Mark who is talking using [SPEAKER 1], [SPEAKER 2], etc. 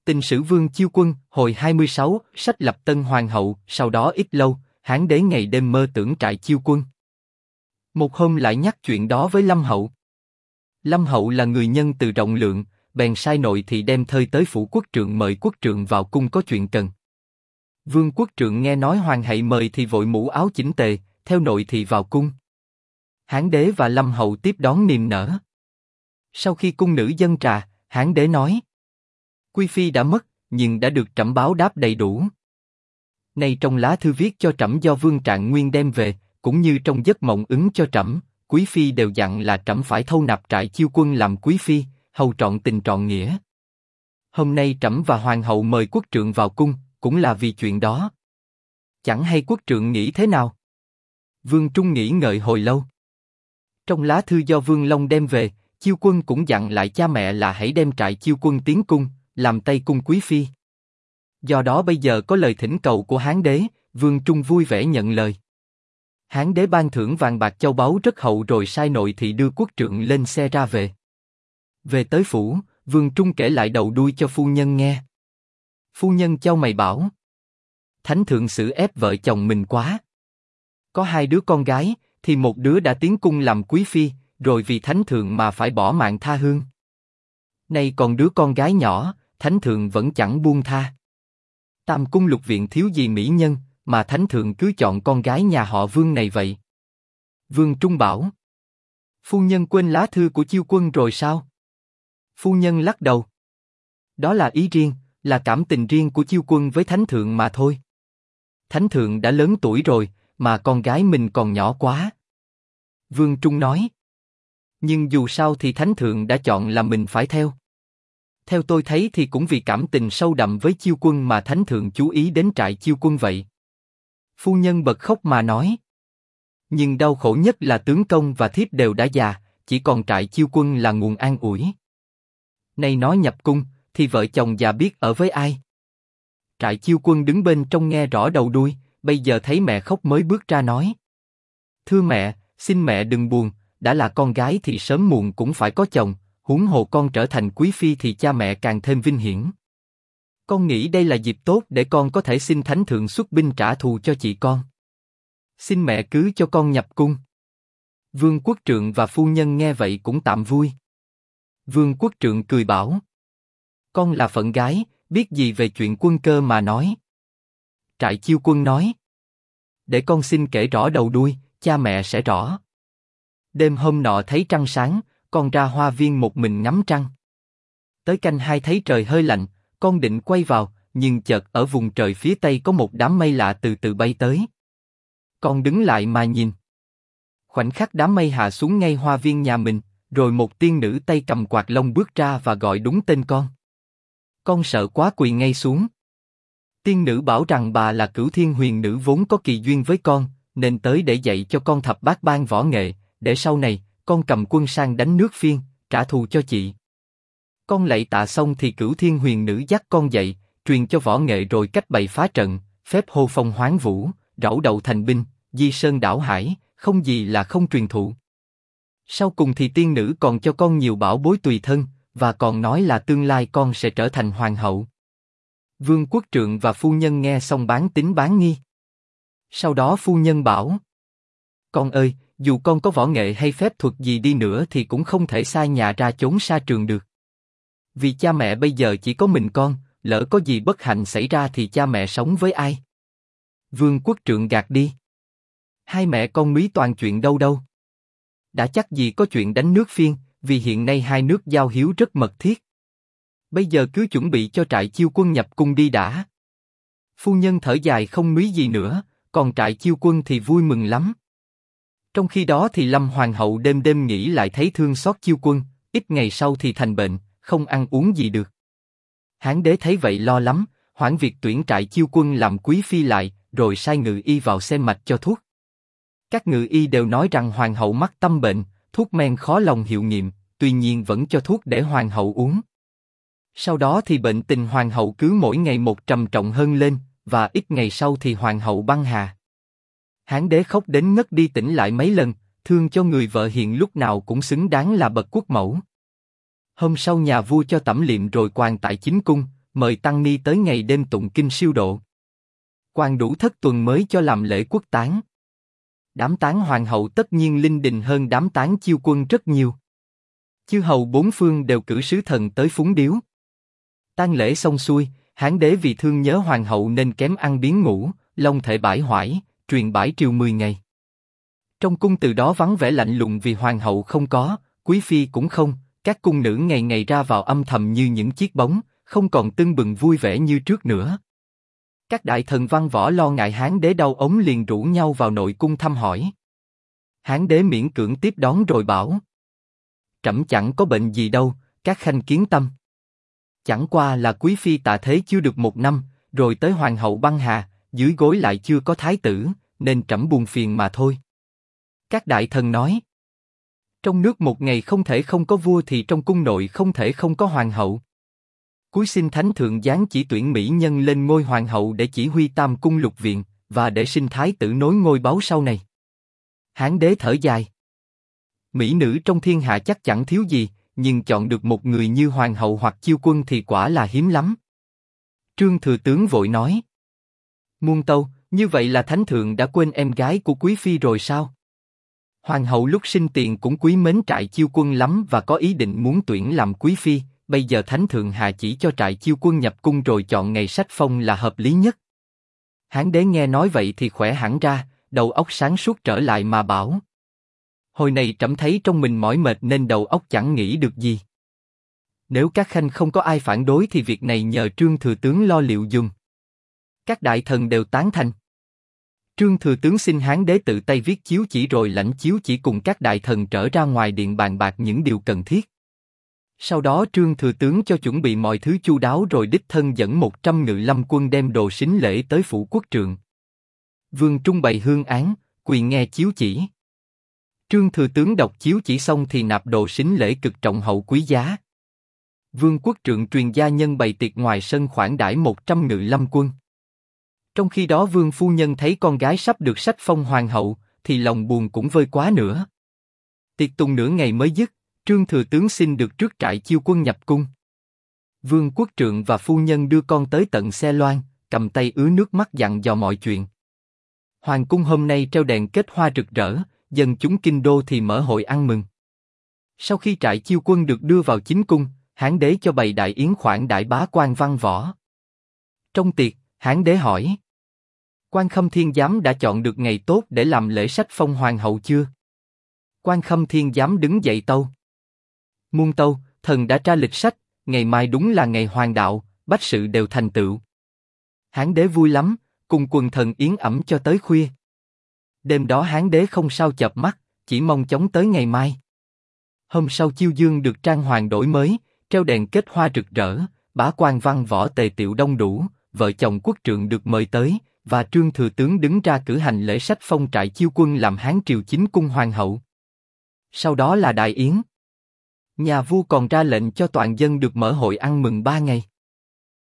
[SPEAKER 1] Tình sử Vương Chiêu Quân, hồi 26, sách lập Tân Hoàng hậu. Sau đó ít lâu, Hán đế ngày đêm mơ tưởng trại Chiêu Quân. Một hôm lại nhắc chuyện đó với Lâm hậu. Lâm hậu là người nhân từ rộng lượng, bèn sai nội thị đem thơi tới phủ quốc trượng mời quốc trượng vào cung có chuyện cần. Vương quốc trượng nghe nói hoàng hậu mời thì vội mũ áo chỉnh tề, theo nội thị vào cung. Hán đế và Lâm hậu tiếp đón niềm nở. Sau khi cung nữ dâng trà, Hán đế nói: Quý phi đã mất, nhưng đã được trẫm báo đáp đầy đủ. Này trong lá thư viết cho trẫm do Vương Trạng Nguyên đem về, cũng như trong giấc mộng ứng cho trẫm, quý phi đều dặn là trẫm phải thâu nạp trại Chiêu Quân làm quý phi, hầu trọn tình trọn nghĩa. Hôm nay trẫm và hoàng hậu mời quốc trượng vào cung, cũng là vì chuyện đó. Chẳng hay quốc trượng nghĩ thế nào? Vương Trung nghĩ ngợi hồi lâu. Trong lá thư do Vương Long đem về, Chiêu Quân cũng dặn lại cha mẹ là hãy đem trại Chiêu Quân tiến cung, làm tây cung quý phi. Do đó bây giờ có lời thỉnh cầu của Hán đế, Vương Trung vui vẻ nhận lời. Hán đế ban thưởng vàng bạc châu báu rất hậu rồi sai nội thị đưa quốc trượng lên xe ra về. Về tới phủ, Vương Trung kể lại đầu đuôi cho phu nhân nghe. Phu nhân chau mày bảo: Thánh thượng xử ép vợ chồng mình quá. Có 2 đứa con gái, thì một đứa đã tiến cung làm quý phi, rồi vì thánh thượng mà phải bỏ mạng tha hương. Nay còn đứa con gái nhỏ, thánh thượng vẫn chẳng buông tha. Tam cung lục viện thiếu gì mỹ nhân, mà thánh thượng cứ chọn con gái nhà họ Vương này vậy. Vương Trung bảo: Phu nhân quên lá thư của Chiêu Quân rồi sao? Phu nhân lắc đầu. Đó là ý riêng, là cảm tình riêng của Chiêu Quân với thánh thượng mà thôi. Thánh thượng đã lớn tuổi rồi, mà con gái mình còn nhỏ quá. Vương Trung nói: Nhưng dù sao thì thánh thượng đã chọn là mình phải theo. Theo tôi thấy thì cũng vì cảm tình sâu đậm với Chiêu Quân mà thánh thượng chú ý đến trại Chiêu Quân vậy. Phu nhân bật khóc mà nói: Nhưng đau khổ nhất là tướng công và thiếp đều đã già, chỉ còn trại Chiêu Quân là nguồn an ủi. Nay nói nhập cung, thì vợ chồng già biết ở với ai? Trại Chiêu Quân đứng bên trong nghe rõ đầu đuôi, bây giờ thấy mẹ khóc mới bước ra nói: Thưa mẹ, xin mẹ đừng buồn, đã là con gái thì sớm muộn cũng phải có chồng, huống hồ con trở thành quý phi thì cha mẹ càng thêm vinh hiển. Con nghĩ đây là dịp tốt để con có thể xin thánh thượng xuất binh trả thù cho chị con. Xin mẹ cứ cho con nhập cung. Vương quốc trượng và phu nhân nghe vậy cũng tạm vui. Vương quốc trượng cười bảo: Con là phận gái, biết gì về chuyện quân cơ mà nói. Trại Chiêu Quân nói: Để con xin kể rõ đầu đuôi, cha mẹ sẽ rõ. Đêm hôm nọ thấy trăng sáng, con ra hoa viên một mình ngắm trăng. Tới canh 2 thấy trời hơi lạnh, con định quay vào, nhưng chợt ở vùng trời phía tây có một đám mây lạ từ từ bay tới. Con đứng lại mà nhìn. Khoảnh khắc đám mây hạ xuống ngay hoa viên nhà mình, rồi một tiên nữ tay cầm quạt lông bước ra và gọi đúng tên con. Con sợ quá quỳ ngay xuống. Tiên nữ bảo rằng bà là Cửu Thiên Huyền Nữ vốn có kỳ duyên với con, nên tới để dạy cho con thập bát ban võ nghệ, để sau này con cầm quân sang đánh nước Phiên, trả thù cho chị. Con lạy tạ xong thì Cửu Thiên Huyền Nữ dắt con dậy, truyền cho võ nghệ rồi cách bày phá trận, phép hô phong hoán vũ, rảo đầu thành binh, di sơn đảo hải, không gì là không truyền thụ. Sau cùng thì tiên nữ còn cho con nhiều bảo bối tùy thân, và còn nói là tương lai con sẽ trở thành hoàng hậu. Vương quốc trượng và phu nhân nghe xong bán tín bán nghi. Sau đó phu nhân bảo: Con ơi, dù con có võ nghệ hay phép thuật gì đi nữa thì cũng không thể xa nhà ra chốn xa trường được. Vì cha mẹ bây giờ chỉ có mình con, lỡ có gì bất hạnh xảy ra thì cha mẹ sống với ai? Vương quốc trượng gạt đi. Hai mẹ con núi toàn chuyện đâu đâu. Đã chắc gì có chuyện đánh nước Phiên, vì hiện nay hai nước giao hiếu rất mật thiết. Bây giờ cứ chuẩn bị cho trại Chiêu Quân nhập cung đi đã. Phu nhân thở dài không núi gì nữa, còn trại Chiêu Quân thì vui mừng lắm. Trong khi đó thì Lâm Hoàng hậu đêm đêm nghĩ lại thấy thương xót Chiêu Quân, ít ngày sau thì thành bệnh, không ăn uống gì được. Hán đế thấy vậy lo lắm, hoãn việc tuyển trại Chiêu Quân làm quý phi lại, rồi sai ngự y vào xem mạch cho thuốc. Các ngự y đều nói rằng hoàng hậu mắc tâm bệnh, thuốc men khó lòng hiệu nghiệm, tuy nhiên vẫn cho thuốc để hoàng hậu uống. Sau đó thì bệnh tình hoàng hậu cứ mỗi ngày một trầm trọng hơn lên, và ít ngày sau thì hoàng hậu băng hà. Hán đế khóc đến ngất đi tỉnh lại mấy lần, thương cho người vợ hiện lúc nào cũng xứng đáng là bậc quốc mẫu. Hôm sau nhà vua cho tẩm liệm rồi quàn tại chính cung, mời tăng ni tới ngày đêm tụng kinh siêu độ. Quan đủ thất tuần mới cho làm lễ quốc táng. Đám táng hoàng hậu tất nhiên linh đình hơn đám táng chiêu quân rất nhiều. Chư hầu bốn phương đều cử sứ thần tới phúng điếu. Tang lễ xong xuôi, Hán đế vì thương nhớ hoàng hậu nên kém ăn biếng ngủ, long thể bãi hoải, truyền bãi triều 10 ngày. Trong cung từ đó vắng vẻ lạnh lùng vì hoàng hậu không có, quý phi cũng không, các cung nữ ngày ngày ra vào âm thầm như những chiếc bóng, không còn tưng bừng vui vẻ như trước nữa. Các đại thần văn võ lo ngại Hán đế đau ốm liền rủ nhau vào nội cung thăm hỏi. Hán đế miễn cưỡng tiếp đón rồi bảo: trẫm chẳng có bệnh gì đâu, các khanh kiến tâm. Chẳng qua là quý phi tạ thế chưa được 1 năm, rồi tới hoàng hậu băng hà, dưới gối lại chưa có thái tử, nên trẫm buồn phiền mà thôi. Các đại thần nói: trong nước một ngày không thể không có vua thì trong cung nội không thể không có hoàng hậu. Cúi xin thánh thượng giáng chỉ tuyển mỹ nhân lên ngôi hoàng hậu để chỉ huy tam cung lục viện, và để sinh thái tử nối ngôi báu sau này. Hán đế thở dài: mỹ nữ trong thiên hạ chắc chẳng thiếu gì, nhưng chọn được một người như hoàng hậu hoặc chiêu quân thì quả là hiếm lắm. Trương thừa tướng vội nói: muôn tâu, như vậy là thánh thượng đã quên em gái của quý phi rồi sao? Hoàng hậu lúc sinh tiền cũng quý mến Trại Chiêu Quân lắm và có ý định muốn tuyển làm quý phi. Bây giờ thánh thượng hạ chỉ cho Trại Chiêu Quân nhập cung rồi chọn ngày sách phong là hợp lý nhất. Hán đế nghe nói vậy thì khỏe hẳn ra, đầu óc sáng suốt trở lại mà bảo: hồi này trẫm thấy trong mình mỏi mệt nên đầu óc chẳng nghĩ được gì. Nếu các khanh không có ai phản đối thì việc này nhờ Trương thừa tướng lo liệu dùng. Các đại thần đều tán thành. Trương thừa tướng xin Hán đế tự tay viết chiếu chỉ rồi lãnh chiếu chỉ cùng các đại thần trở ra ngoài điện bàn bạc những điều cần thiết. Sau đó Trương thừa tướng cho chuẩn bị mọi thứ chu đáo rồi đích thân dẫn 100 ngự lâm quân đem đồ sính lễ tới phủ quốc trượng. Vương trung bày hương án, quỳ nghe chiếu chỉ. Trương thừa tướng đọc chiếu chỉ xong thì nạp đồ sính lễ cực trọng hậu quý giá. Vương quốc trượng truyền gia nhân bày tiệc ngoài sân khoản đãi 100 ngự lâm quân. Trong khi đó vương phu nhân thấy con gái sắp được sách phong hoàng hậu, thì lòng buồn cũng vơi quá nữa. Tiệc tùng nửa ngày mới dứt, Trương thừa tướng xin được trước Trại Chiêu Quân nhập cung. Vương quốc trượng và phu nhân đưa con tới tận xe loan, cầm tay ứa nước mắt dặn dò mọi chuyện. Hoàng cung hôm nay treo đèn kết hoa rực rỡ, dân chúng kinh đô thì mở hội ăn mừng. Sau khi Trại Chiêu Quân được đưa vào chính cung, Hán đế cho bày đại yến khoản đãi bá quan văn võ. Trong tiệc, Hán đế hỏi: Quan Khâm Thiên Giám đã chọn được ngày tốt để làm lễ sách phong hoàng hậu chưa? Quan Khâm Thiên Giám đứng dậy tâu: muôn tâu, thần đã tra lịch sách, ngày mai đúng là ngày hoàng đạo, bách sự đều thành tựu. Hán đế vui lắm, cùng quần thần yến ẩm cho tới khuya. Đêm đó Hán đế không sao chợp mắt, chỉ mong chóng tới ngày mai. Hôm sau chiêu dương được trang hoàng đổi mới, treo đèn kết hoa rực rỡ, bá quan văn võ tề tiệu đông đủ, vợ chồng quốc trượng được mời tới, và Trương thừa tướng đứng ra cử hành lễ sách phong Trại Chiêu Quân làm Hán triều chính cung hoàng hậu. Sau đó là đại yến. Nhà vua còn ra lệnh cho toàn dân được mở hội ăn mừng 3 ngày.